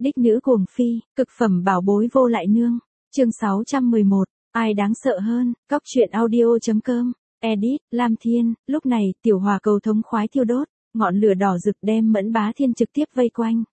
Đích nữ cuồng phi, cực phẩm bảo bối vô lại nương. Chương 611, ai đáng sợ hơn, Cóc truyện audio.com, edit, Lam Thiên, lúc này, tiểu hỏa cầu thống khoái thiêu đốt, ngọn lửa đỏ rực đem Mẫn Bá Thiên trực tiếp vây quanh.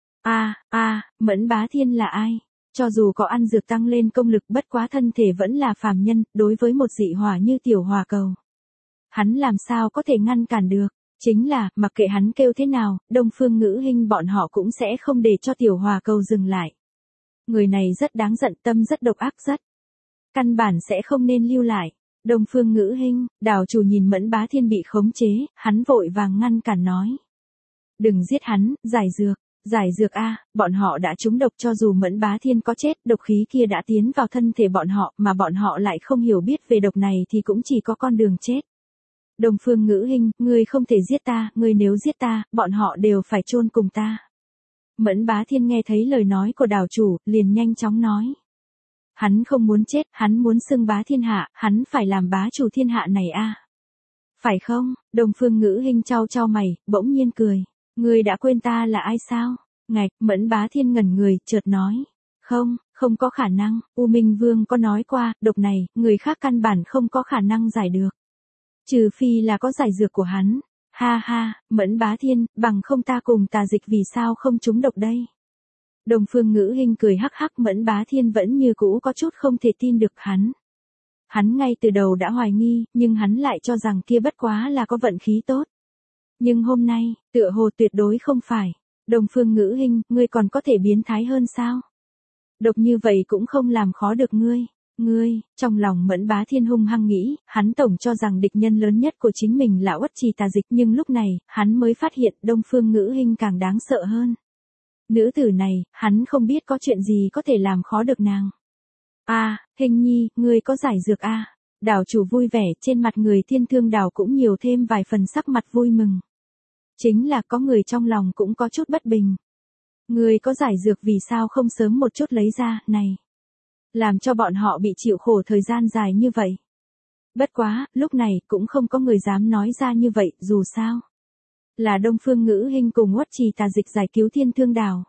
Mẫn Bá Thiên là ai? Cho dù có ăn dược tăng lên công lực bất quá thân thể vẫn là phàm nhân, đối với một dị hỏa như tiểu hỏa cầu. Hắn làm sao có thể ngăn cản được? Chính là, mặc kệ hắn kêu thế nào, Đông Phương Ngữ Hinh bọn họ cũng sẽ không để cho tiểu hỏa cầu dừng lại. Người này rất đáng giận, tâm rất độc ác rất. Căn bản sẽ không nên lưu lại. Đông Phương Ngữ Hinh, đào chủ nhìn Mẫn Bá Thiên bị khống chế, hắn vội vàng ngăn cản nói. Đừng giết hắn, giải dược bọn họ đã trúng độc, cho dù Mẫn Bá Thiên có chết, độc khí kia đã tiến vào thân thể bọn họ, mà bọn họ lại không hiểu biết về độc này thì cũng chỉ có con đường chết. Đông Phương Ngữ Hinh, ngươi không thể giết ta, ngươi nếu giết ta, bọn họ đều phải chôn cùng ta. Mẫn Bá Thiên nghe thấy lời nói của đào chủ, liền nhanh chóng nói. Hắn không muốn chết, hắn muốn xưng bá thiên hạ, hắn phải làm bá chủ thiên hạ này Phải không? Đông Phương Ngữ Hinh chau mày, bỗng nhiên cười. Ngươi đã quên ta là ai sao? Ngạch, Mẫn Bá Thiên ngẩn người, chợt nói. Không có khả năng, U Minh Vương có nói qua, độc này, người khác căn bản không có khả năng giải được. Trừ phi là có giải dược của hắn. Ha, Mẫn Bá Thiên, bằng không ta cùng Tà Dịch vì sao không trúng độc đây? Đông Phương Ngữ Hinh cười hắc hắc, Mẫn Bá Thiên vẫn như cũ có chút không thể tin được hắn. Hắn ngay từ đầu đã hoài nghi, nhưng hắn lại cho rằng kia bất quá là có vận khí tốt. Nhưng hôm nay, tựa hồ tuyệt đối không phải. Đông Phương Ngữ Hinh, ngươi còn có thể biến thái hơn sao? Độc như vậy cũng không làm khó được ngươi. Trong lòng Mẫn Bá Thiên hung hăng nghĩ, hắn tổng cho rằng địch nhân lớn nhất của chính mình là Uất Trì Tà Dịch, nhưng lúc này, hắn mới phát hiện Đông Phương Ngữ Hinh càng đáng sợ hơn. Nữ tử này, hắn không biết có chuyện gì có thể làm khó được nàng. Hình nhi, ngươi có giải dược Đào chủ vui vẻ, trên mặt người Thiên Thương Đào cũng nhiều thêm vài phần sắc mặt vui mừng. Chính là có người trong lòng cũng có chút bất bình. Ngươi có giải dược vì sao không sớm một chút lấy ra, này. Làm cho bọn họ bị chịu khổ thời gian dài như vậy. Bất quá, lúc này cũng không có người dám nói ra như vậy, dù sao. Là Đông Phương Ngữ Hinh cùng Uất Trì Tà Dịch giải cứu Thiên Thương Đào.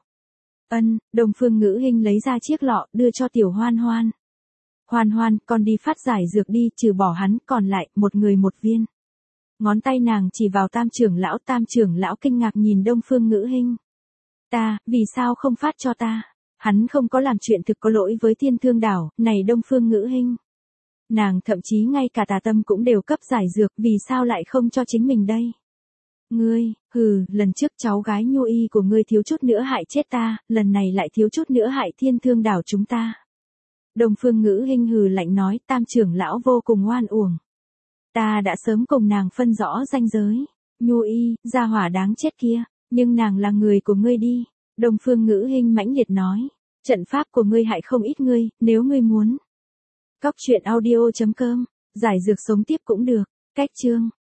Đông Phương Ngữ Hinh lấy ra chiếc lọ, đưa cho Tiểu Hoan Hoan. Hoan Hoan, con đi phát giải dược đi, trừ bỏ hắn, còn lại, một người một viên. Ngón tay nàng chỉ vào Tam trưởng lão kinh ngạc nhìn Đông Phương Ngữ Hinh. Vì sao không phát cho ta? Hắn không có làm chuyện thực có lỗi với Thiên Thương Đảo, này Đông Phương Ngữ Hinh. Nàng thậm chí ngay cả Tà Tâm cũng đều cấp giải dược, vì sao lại không cho chính mình đây? Ngươi, lần trước cháu gái Nhu Y của ngươi thiếu chút nữa hại chết ta, lần này lại thiếu chút nữa hại Thiên Thương Đảo chúng ta. Đông Phương Ngữ Hinh hừ lạnh nói, Tam trưởng lão vô cùng oan uổng. Ta đã sớm cùng nàng phân rõ ranh giới. Nhu Y, gia hỏa đáng chết kia, nhưng nàng là người của ngươi đi. Đông Phương Ngữ Hinh mãnh liệt nói, trận pháp của ngươi hại không ít ngươi, nếu ngươi muốn. Cóc truyện audio.com, giải dược sống tiếp cũng được. Cách chương